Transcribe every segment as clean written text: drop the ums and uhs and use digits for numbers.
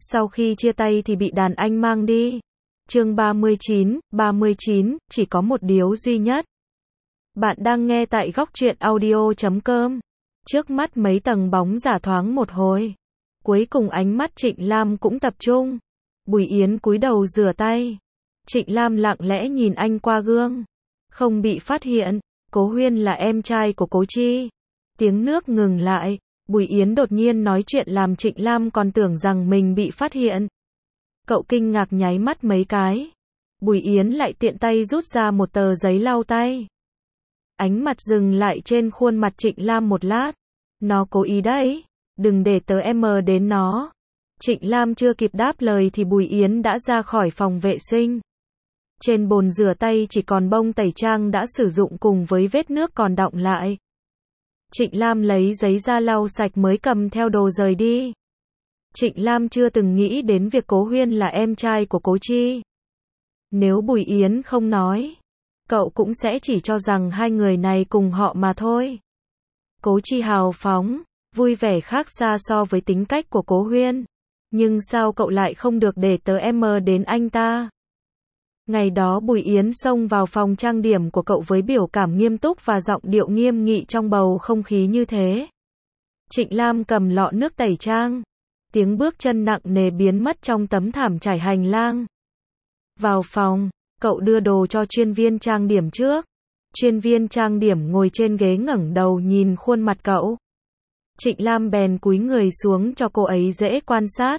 Sau khi chia tay thì bị đàn anh mang đi. Chương 39, chỉ có một điều duy nhất. Bạn đang nghe tại góc truyện audio.com. Trước mắt mấy tầng bóng giả thoáng một hồi. Cuối cùng ánh mắt Trịnh Lam cũng tập trung. Bùi Yến cúi đầu rửa tay. Trịnh Lam lặng lẽ nhìn anh qua gương. Không bị phát hiện, Cố Huyên là em trai của Cố Chi. Tiếng nước ngừng lại. Bùi Yến đột nhiên nói chuyện làm Trịnh Lam còn tưởng rằng mình bị phát hiện. Cậu kinh ngạc nháy mắt mấy cái. Bùi Yến lại tiện tay rút ra một tờ giấy lau tay. Ánh mặt dừng lại trên khuôn mặt Trịnh Lam một lát. Nó cố ý đấy, đừng để tớ em đến nó. Trịnh Lam chưa kịp đáp lời thì Bùi Yến đã ra khỏi phòng vệ sinh. Trên bồn rửa tay chỉ còn bông tẩy trang đã sử dụng cùng với vết nước còn đọng lại. Trịnh Lam lấy giấy ra lau sạch mới cầm theo đồ rời đi. Trịnh Lam chưa từng nghĩ đến việc Cố Huyên là em trai của Cố Chi. Nếu Bùi Yến không nói, cậu cũng sẽ chỉ cho rằng hai người này cùng họ mà thôi. Cố Chi hào phóng, vui vẻ khác xa so với tính cách của Cố Huyên. Nhưng sao cậu lại không được để tớ em đến anh ta? Ngày đó Bùi Yến xông vào phòng trang điểm của cậu với biểu cảm nghiêm túc và giọng điệu nghiêm nghị trong bầu không khí như thế. Trịnh Lam cầm lọ nước tẩy trang. Tiếng bước chân nặng nề biến mất trong tấm thảm trải hành lang. Vào phòng, cậu đưa đồ cho chuyên viên trang điểm trước. Chuyên viên trang điểm ngồi trên ghế ngẩng đầu nhìn khuôn mặt cậu. Trịnh Lam bèn cúi người xuống cho cô ấy dễ quan sát.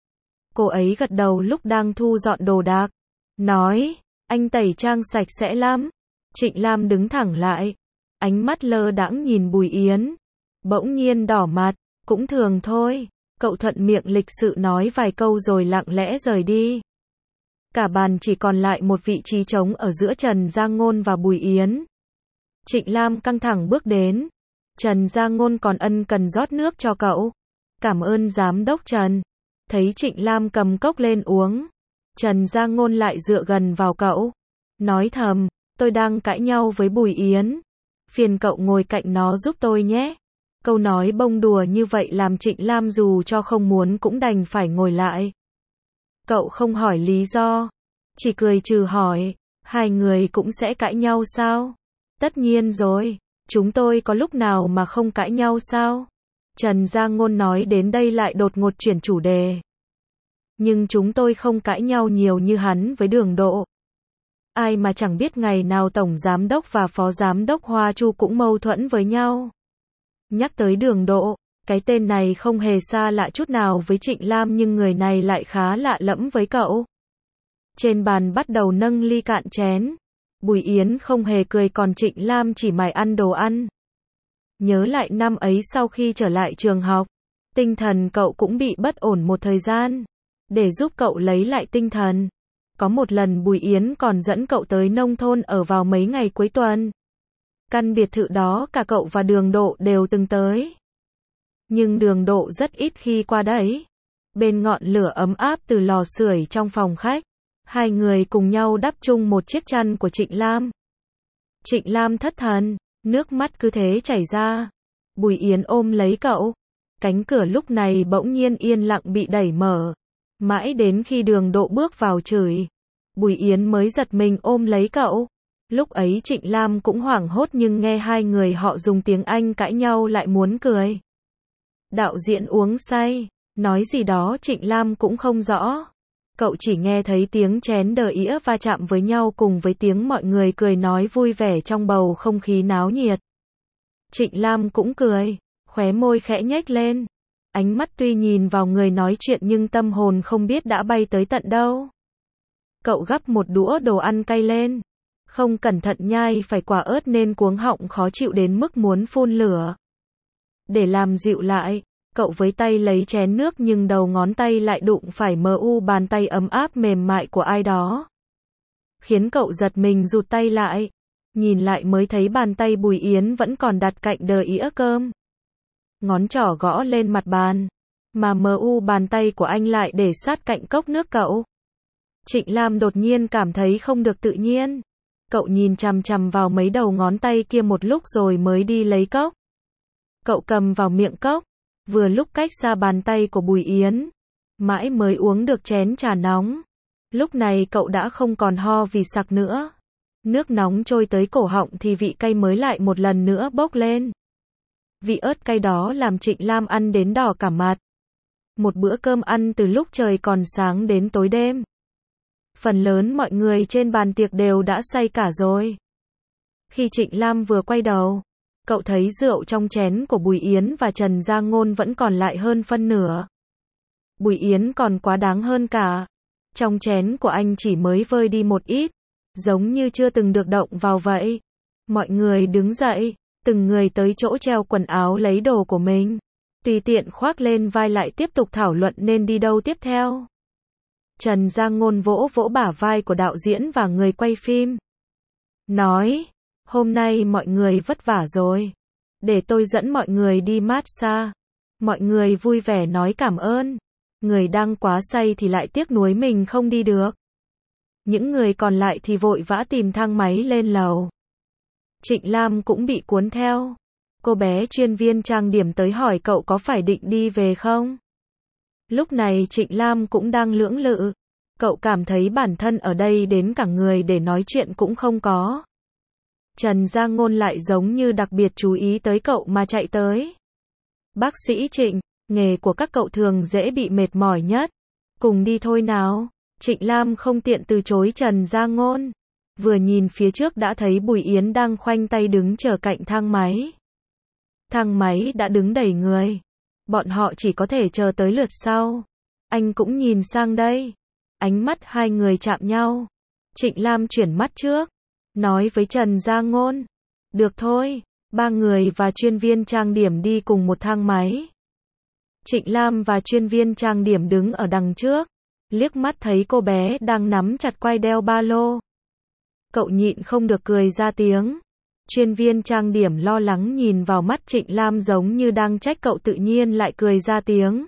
Cô ấy gật đầu lúc đang thu dọn đồ đạc. Nói, anh tẩy trang sạch sẽ lắm. Trịnh Lam đứng thẳng lại. Ánh mắt lơ đãng nhìn Bùi Yến. Bỗng nhiên đỏ mặt, cũng thường thôi. Cậu thuận miệng lịch sự nói vài câu rồi lặng lẽ rời đi. Cả bàn chỉ còn lại một vị trí trống ở giữa Trần Giang Ngôn và Bùi Yến. Trịnh Lam căng thẳng bước đến. Trần Giang Ngôn còn ân cần rót nước cho cậu. Cảm ơn giám đốc Trần. Thấy Trịnh Lam cầm cốc lên uống. Trần Giang Ngôn lại dựa gần vào cậu. Nói thầm, tôi đang cãi nhau với Bùi Yến. Phiền cậu ngồi cạnh nó giúp tôi nhé. Câu nói bông đùa như vậy làm Trịnh Lam dù cho không muốn cũng đành phải ngồi lại. Cậu không hỏi lý do. Chỉ cười trừ hỏi, hai người cũng sẽ cãi nhau sao? Tất nhiên rồi, chúng tôi có lúc nào mà không cãi nhau sao? Trần Giang Ngôn nói đến đây lại đột ngột chuyển chủ đề. Nhưng chúng tôi không cãi nhau nhiều như hắn với Đường Độ. Ai mà chẳng biết ngày nào Tổng Giám đốc và Phó Giám đốc Hoa Chu cũng mâu thuẫn với nhau. Nhắc tới Đường Độ, cái tên này không hề xa lạ chút nào với Trịnh Lam nhưng người này lại khá lạ lẫm với cậu. Trên bàn bắt đầu nâng ly cạn chén. Bùi Yến không hề cười còn Trịnh Lam chỉ mải ăn đồ ăn. Nhớ lại năm ấy sau khi trở lại trường học, tinh thần cậu cũng bị bất ổn một thời gian. Để giúp cậu lấy lại tinh thần, có một lần Bùi Yến còn dẫn cậu tới nông thôn ở vào mấy ngày cuối tuần. Căn biệt thự đó cả cậu và Đường Độ đều từng tới. Nhưng Đường Độ rất ít khi qua đấy. Bên ngọn lửa ấm áp từ lò sưởi trong phòng khách, hai người cùng nhau đắp chung một chiếc chăn của Trịnh Lam. Trịnh Lam thất thần, nước mắt cứ thế chảy ra. Bùi Yến ôm lấy cậu. Cánh cửa lúc này bỗng nhiên yên lặng bị đẩy mở. Mãi đến khi Đường Độ bước vào chửi, Bùi Yến mới giật mình ôm lấy cậu. Lúc ấy Trịnh Lam cũng hoảng hốt nhưng nghe hai người họ dùng tiếng Anh cãi nhau lại muốn cười. Đạo diễn uống say, nói gì đó Trịnh Lam cũng không rõ. Cậu chỉ nghe thấy tiếng chén đờ ĩa va chạm với nhau cùng với tiếng mọi người cười nói vui vẻ trong bầu không khí náo nhiệt. Trịnh Lam cũng cười, khóe môi khẽ nhếch lên. Ánh mắt tuy nhìn vào người nói chuyện nhưng tâm hồn không biết đã bay tới tận đâu. Cậu gắp một đũa đồ ăn cay lên. Không cẩn thận nhai phải quả ớt nên cuống họng khó chịu đến mức muốn phun lửa. Để làm dịu lại, cậu với tay lấy chén nước nhưng đầu ngón tay lại đụng phải bàn tay ấm áp mềm mại của ai đó. Khiến cậu giật mình rụt tay lại. Nhìn lại mới thấy bàn tay Bùi Yến vẫn còn đặt cạnh đờ ĩa cơm. Ngón trỏ gõ lên mặt bàn. Mà bàn tay của anh lại để sát cạnh cốc nước cậu. Trịnh Lam đột nhiên cảm thấy không được tự nhiên. Cậu nhìn chằm chằm vào mấy đầu ngón tay kia một lúc rồi mới đi lấy cốc. Cậu cầm vào miệng cốc. Vừa lúc cách xa bàn tay của Bùi Yến. Mãi mới uống được chén trà nóng. Lúc này cậu đã không còn ho vì sặc nữa. Nước nóng trôi tới cổ họng thì vị cay mới lại một lần nữa bốc lên. Vị ớt cay đó làm Trịnh Lam ăn đến đỏ cả mặt. Một bữa cơm ăn từ lúc trời còn sáng đến tối đêm. Phần lớn mọi người trên bàn tiệc đều đã say cả rồi. Khi Trịnh Lam vừa quay đầu, cậu thấy rượu trong chén của Bùi Yến và Trần Gia Ngôn vẫn còn lại hơn phân nửa. Bùi Yến còn quá đáng hơn cả. Trong chén của anh chỉ mới vơi đi một ít, giống như chưa từng được động vào vậy. Mọi người đứng dậy, từng người tới chỗ treo quần áo lấy đồ của mình. Tùy tiện khoác lên vai lại tiếp tục thảo luận nên đi đâu tiếp theo. Trần Gia Ngôn vỗ vỗ bả vai của đạo diễn và người quay phim. Nói, hôm nay mọi người vất vả rồi. Để tôi dẫn mọi người đi massage. Mọi người vui vẻ nói cảm ơn. Người đang quá say thì lại tiếc nuối mình không đi được. Những người còn lại thì vội vã tìm thang máy lên lầu. Trịnh Lam cũng bị cuốn theo. Cô bé chuyên viên trang điểm tới hỏi cậu có phải định đi về không? Lúc này Trịnh Lam cũng đang lưỡng lự. Cậu cảm thấy bản thân ở đây đến cả người để nói chuyện cũng không có. Trần Gia Ngôn lại giống như đặc biệt chú ý tới cậu mà chạy tới. Bác sĩ Trịnh, nghề của các cậu thường dễ bị mệt mỏi nhất. Cùng đi thôi nào. Trịnh Lam không tiện từ chối Trần Gia Ngôn. Vừa nhìn phía trước đã thấy Bùi Yến đang khoanh tay đứng chờ cạnh thang máy. Thang máy đã đứng đầy người. Bọn họ chỉ có thể chờ tới lượt sau. Anh cũng nhìn sang đây. Ánh mắt hai người chạm nhau. Trịnh Lam chuyển mắt trước. Nói với Trần Gia Ngôn. Được thôi. Ba người và chuyên viên trang điểm đi cùng một thang máy. Trịnh Lam và chuyên viên trang điểm đứng ở đằng trước. Liếc mắt thấy cô bé đang nắm chặt quai đeo ba lô. Cậu nhịn không được cười ra tiếng. Chuyên viên trang điểm lo lắng nhìn vào mắt Trịnh Lam giống như đang trách cậu tự nhiên lại cười ra tiếng.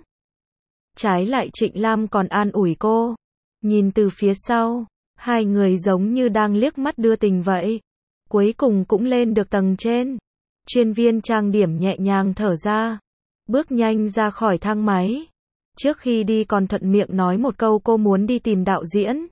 Trái lại Trịnh Lam còn an ủi cô. Nhìn từ phía sau, hai người giống như đang liếc mắt đưa tình vậy. Cuối cùng cũng lên được tầng trên. Chuyên viên trang điểm nhẹ nhàng thở ra. Bước nhanh ra khỏi thang máy. Trước khi đi còn thuận miệng nói một câu cô muốn đi tìm đạo diễn.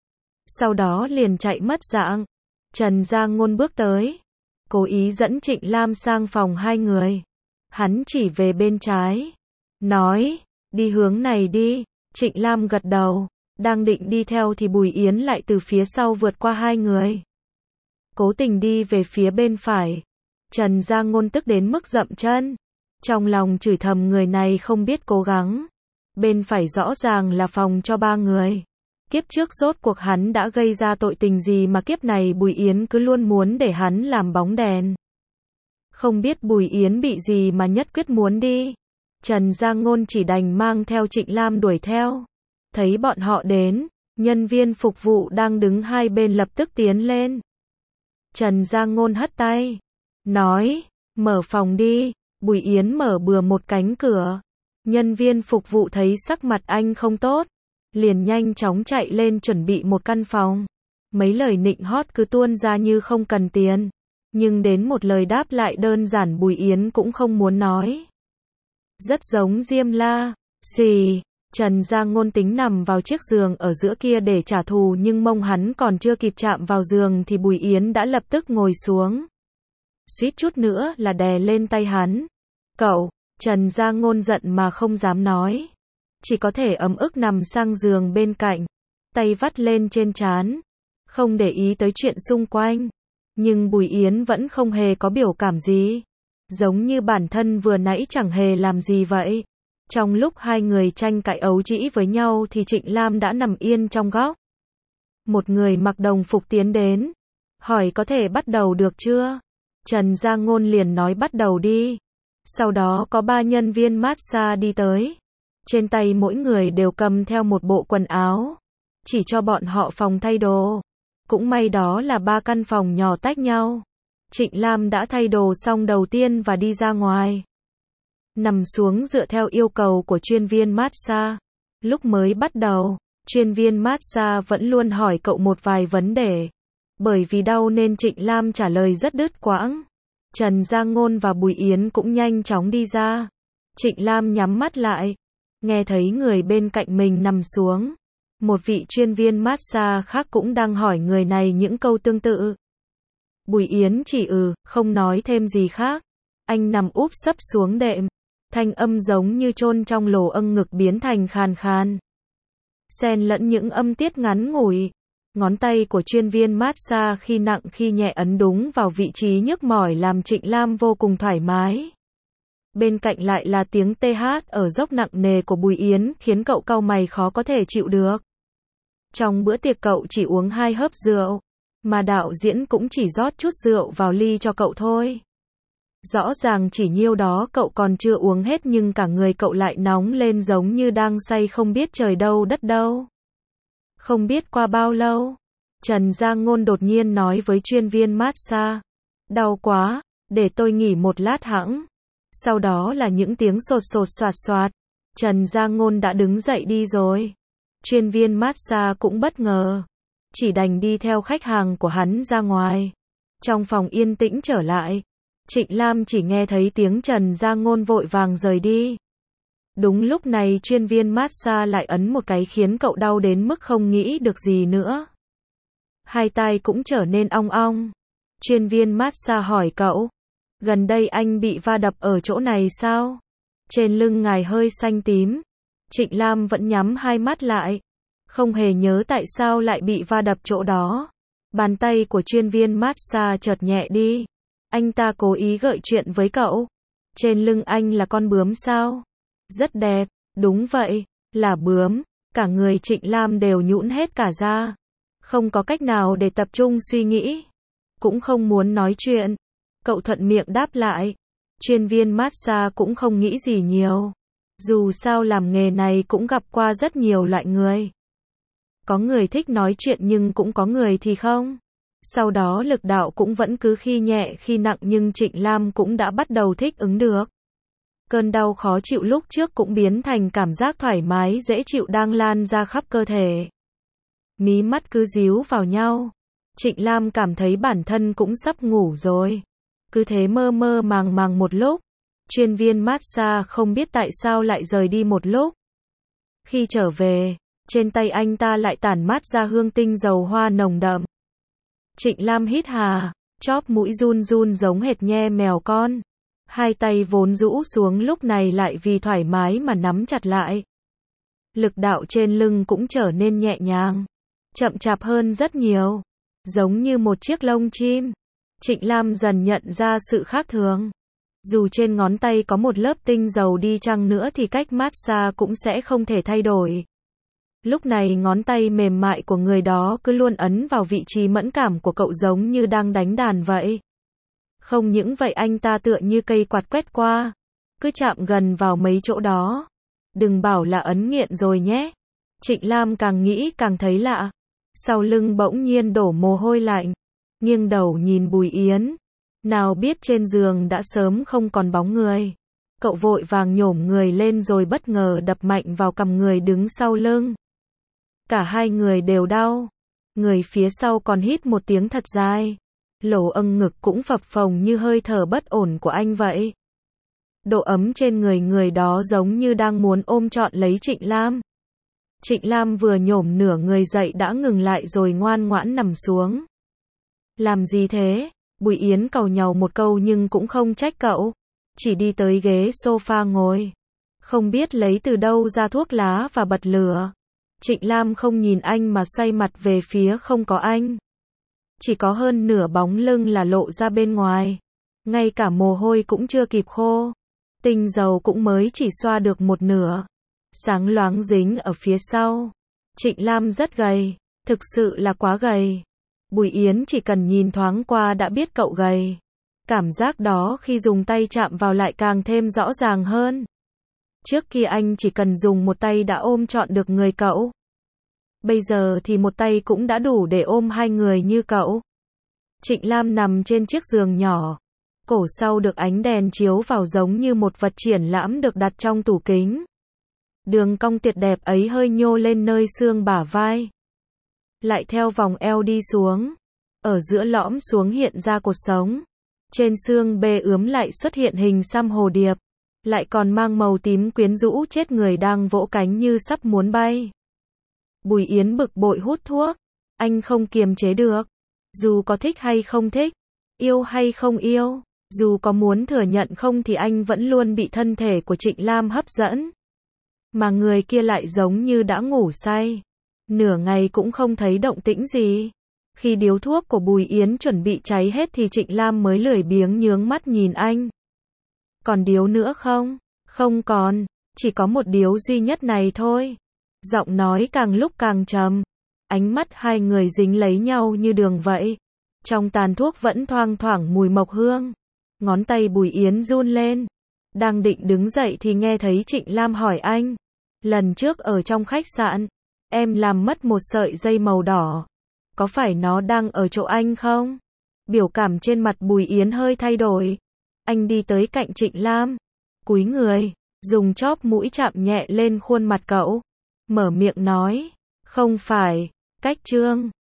Sau đó liền chạy mất dạng. Trần Gia Ngôn bước tới. Cố ý dẫn Trịnh Lam sang phòng hai người. Hắn chỉ về bên trái. Nói, đi hướng này đi. Trịnh Lam gật đầu. Đang định đi theo thì Bùi Yến lại từ phía sau vượt qua hai người. Cố tình đi về phía bên phải. Trần Gia Ngôn tức đến mức dậm chân. Trong lòng chửi thầm người này không biết cố gắng. Bên phải rõ ràng là phòng cho ba người. Kiếp trước rốt cuộc hắn đã gây ra tội tình gì mà kiếp này Bùi Yến cứ luôn muốn để hắn làm bóng đèn. Không biết Bùi Yến bị gì mà nhất quyết muốn đi. Trần Gia Ngôn chỉ đành mang theo Trịnh Lam đuổi theo. Thấy bọn họ đến, nhân viên phục vụ đang đứng hai bên lập tức tiến lên. Trần Gia Ngôn hất tay. Nói, mở phòng đi. Bùi Yến mở bừa một cánh cửa. Nhân viên phục vụ thấy sắc mặt anh không tốt. Liền nhanh chóng chạy lên chuẩn bị một căn phòng. Mấy lời nịnh hót cứ tuôn ra như không cần tiền. Nhưng đến một lời đáp lại đơn giản Bùi Yến cũng không muốn nói. Rất giống Diêm La. Xì. Trần Gia Ngôn tính nằm vào chiếc giường ở giữa kia để trả thù nhưng mông hắn còn chưa kịp chạm vào giường thì Bùi Yến đã lập tức ngồi xuống. Suýt chút nữa là đè lên tay hắn. Cậu. Trần Gia Ngôn giận mà không dám nói. Chỉ có thể ấm ức nằm sang giường bên cạnh. Tay vắt lên trên trán. Không để ý tới chuyện xung quanh. Nhưng Bùi Yến vẫn không hề có biểu cảm gì. Giống như bản thân vừa nãy chẳng hề làm gì vậy. Trong lúc hai người tranh cãi ấu trĩ với nhau thì Trịnh Lam đã nằm yên trong góc. Một người mặc đồng phục tiến đến. Hỏi có thể bắt đầu được chưa? Trần Gia Ngôn liền nói bắt đầu đi. Sau đó có ba nhân viên massage đi tới. Trên tay mỗi người đều cầm theo một bộ quần áo. Chỉ cho bọn họ phòng thay đồ. Cũng may đó là ba căn phòng nhỏ tách nhau. Trịnh Lam đã thay đồ xong đầu tiên và đi ra ngoài. Nằm xuống dựa theo yêu cầu của chuyên viên massage. Lúc mới bắt đầu, chuyên viên massage vẫn luôn hỏi cậu một vài vấn đề. Bởi vì đau nên Trịnh Lam trả lời rất đứt quãng. Trần Gia Ngôn và Bùi Yến cũng nhanh chóng đi ra. Trịnh Lam nhắm mắt lại. nghe thấy người bên cạnh mình nằm xuống. Một vị chuyên viên massage khác cũng đang hỏi người này những câu tương tự. Bùi Yến chỉ không nói thêm gì khác. Anh nằm úp sấp xuống đệm. Thanh âm giống như chôn trong lỗ âng ngực biến thành khàn khàn. Xen lẫn những âm tiết ngắn ngủi. Ngón tay của chuyên viên massage khi nặng khi nhẹ ấn đúng vào vị trí nhức mỏi làm Trịnh Lam vô cùng thoải mái. Bên cạnh lại là tiếng TH ở dốc nặng nề của Bùi Yến khiến cậu cau mày khó có thể chịu được. Trong bữa tiệc cậu chỉ uống 2 hớp rượu, mà đạo diễn cũng chỉ rót chút rượu vào ly cho cậu thôi. Rõ ràng chỉ nhiêu đó cậu còn chưa uống hết nhưng cả người cậu lại nóng lên giống như đang say không biết trời đâu đất đâu. Không biết qua bao lâu, Trần Giang Ngôn đột nhiên nói với chuyên viên massage. Đau quá, để tôi nghỉ một lát hẵng. Sau đó là những tiếng sột sột soạt soạt. Trần Giang Ngôn đã đứng dậy đi rồi. Chuyên viên massage cũng bất ngờ. Chỉ đành đi theo khách hàng của hắn ra ngoài. Trong phòng yên tĩnh trở lại. Trịnh Lam chỉ nghe thấy tiếng Trần Giang Ngôn vội vàng rời đi. Đúng lúc này chuyên viên massage lại ấn một cái khiến cậu đau đến mức không nghĩ được gì nữa. Hai tai cũng trở nên ong ong. Chuyên viên massage hỏi cậu. Gần đây anh bị va đập ở chỗ này sao? Trên lưng ngài hơi xanh tím. Trịnh Lam vẫn nhắm hai mắt lại. Không hề nhớ tại sao lại bị va đập chỗ đó. Bàn tay của chuyên viên massage chợt nhẹ đi. Anh ta cố ý gợi chuyện với cậu. Trên lưng anh là con bướm sao? Rất đẹp, đúng vậy, là bướm. Cả người Trịnh Lam đều nhũn hết cả ra. Không có cách nào để tập trung suy nghĩ. Cũng không muốn nói chuyện. Cậu thuận miệng đáp lại. Chuyên viên massage cũng không nghĩ gì nhiều. Dù sao làm nghề này cũng gặp qua rất nhiều loại người. Có người thích nói chuyện nhưng cũng có người thì không. Sau đó lực đạo cũng vẫn cứ khi nhẹ khi nặng nhưng Trịnh Lam cũng đã bắt đầu thích ứng được. Cơn đau khó chịu lúc trước cũng biến thành cảm giác thoải mái dễ chịu đang lan ra khắp cơ thể. Mí mắt cứ díu vào nhau. Trịnh Lam cảm thấy bản thân cũng sắp ngủ rồi. Cứ thế mơ mơ màng màng một lúc. Chuyên viên massage không biết tại sao lại rời đi một lúc. Khi trở về, trên tay anh ta lại tản mát ra hương tinh dầu hoa nồng đậm. Trịnh Lam hít hà, chóp mũi run run giống hệt nhe mèo con. Hai tay vốn rũ xuống lúc này lại vì thoải mái mà nắm chặt lại. Lực đạo trên lưng cũng trở nên nhẹ nhàng, chậm chạp hơn rất nhiều, giống như một chiếc lông chim. Trịnh Lam dần nhận ra sự khác thường. Dù trên ngón tay có một lớp tinh dầu đi chăng nữa thì cách massage cũng sẽ không thể thay đổi. Lúc này ngón tay mềm mại của người đó cứ luôn ấn vào vị trí mẫn cảm của cậu giống như đang đánh đàn vậy. Không những vậy anh ta tựa như cây quạt quét qua, cứ chạm gần vào mấy chỗ đó. Đừng bảo là ấn nghiện rồi nhé. Trịnh Lam càng nghĩ càng thấy lạ. Sau lưng bỗng nhiên đổ mồ hôi lạnh. Nghiêng đầu nhìn Bùi Yến. Nào biết trên giường đã sớm không còn bóng người. Cậu vội vàng nhổm người lên rồi bất ngờ đập mạnh vào cằm người đứng sau lưng. Cả hai người đều đau. Người phía sau còn hít một tiếng thật dài. Lỗ âng ngực cũng phập phồng như hơi thở bất ổn của anh vậy. Độ ấm trên người đó giống như đang muốn ôm trọn lấy Trịnh Lam. Trịnh Lam vừa nhổm nửa người dậy đã ngừng lại rồi ngoan ngoãn nằm xuống. Làm gì thế? Bùi Yến càu nhàu một câu nhưng cũng không trách cậu. Chỉ đi tới ghế sofa ngồi. Không biết lấy từ đâu ra thuốc lá và bật lửa. Trịnh Lam không nhìn anh mà xoay mặt về phía không có anh. Chỉ có hơn nửa bóng lưng là lộ ra bên ngoài. Ngay cả mồ hôi cũng chưa kịp khô. Tinh dầu cũng mới chỉ xoa được một nửa. Sáng loáng dính ở phía sau. Trịnh Lam rất gầy. Thực sự là quá gầy. Bùi Yến chỉ cần nhìn thoáng qua đã biết cậu gầy. Cảm giác đó khi dùng tay chạm vào lại càng thêm rõ ràng hơn. Trước kia anh chỉ cần dùng một tay đã ôm trọn được người cậu. Bây giờ thì một tay cũng đã đủ để ôm hai người như cậu. Trịnh Lam nằm trên chiếc giường nhỏ. Cổ sau được ánh đèn chiếu vào giống như một vật triển lãm được đặt trong tủ kính. Đường cong tuyệt đẹp ấy hơi nhô lên nơi xương bả vai. Lại theo vòng eo đi xuống. Ở giữa lõm xuống hiện ra cột sống. Trên xương bê ướm lại xuất hiện hình xăm hồ điệp. lại còn mang màu tím quyến rũ chết người đang vỗ cánh như sắp muốn bay. Bùi Yến bực bội hút thuốc, anh không kiềm chế được. Dù có thích hay không thích, yêu hay không yêu, dù có muốn thừa nhận không thì anh vẫn luôn bị thân thể của Trịnh Lam hấp dẫn. Mà người kia lại giống như đã ngủ say. Nửa ngày cũng không thấy động tĩnh gì. Khi điếu thuốc của Bùi Yến chuẩn bị cháy hết thì Trịnh Lam mới lười biếng nhướng mắt nhìn anh. Còn điếu nữa không? Không còn, chỉ có một điếu duy nhất này thôi. Giọng nói càng lúc càng trầm. Ánh mắt hai người dính lấy nhau như đường vậy. Trong tàn thuốc vẫn thoang thoảng mùi mộc hương. Ngón tay Bùi Yến run lên. Đang định đứng dậy thì nghe thấy Trịnh Lam hỏi anh. Lần trước ở trong khách sạn, em làm mất một sợi dây màu đỏ. Có phải nó đang ở chỗ anh không? Biểu cảm trên mặt Bùi Yến hơi thay đổi. Anh đi tới cạnh Trịnh Lam, cúi người, dùng chóp mũi chạm nhẹ lên khuôn mặt cậu. Mở miệng nói, không phải, cách Trương.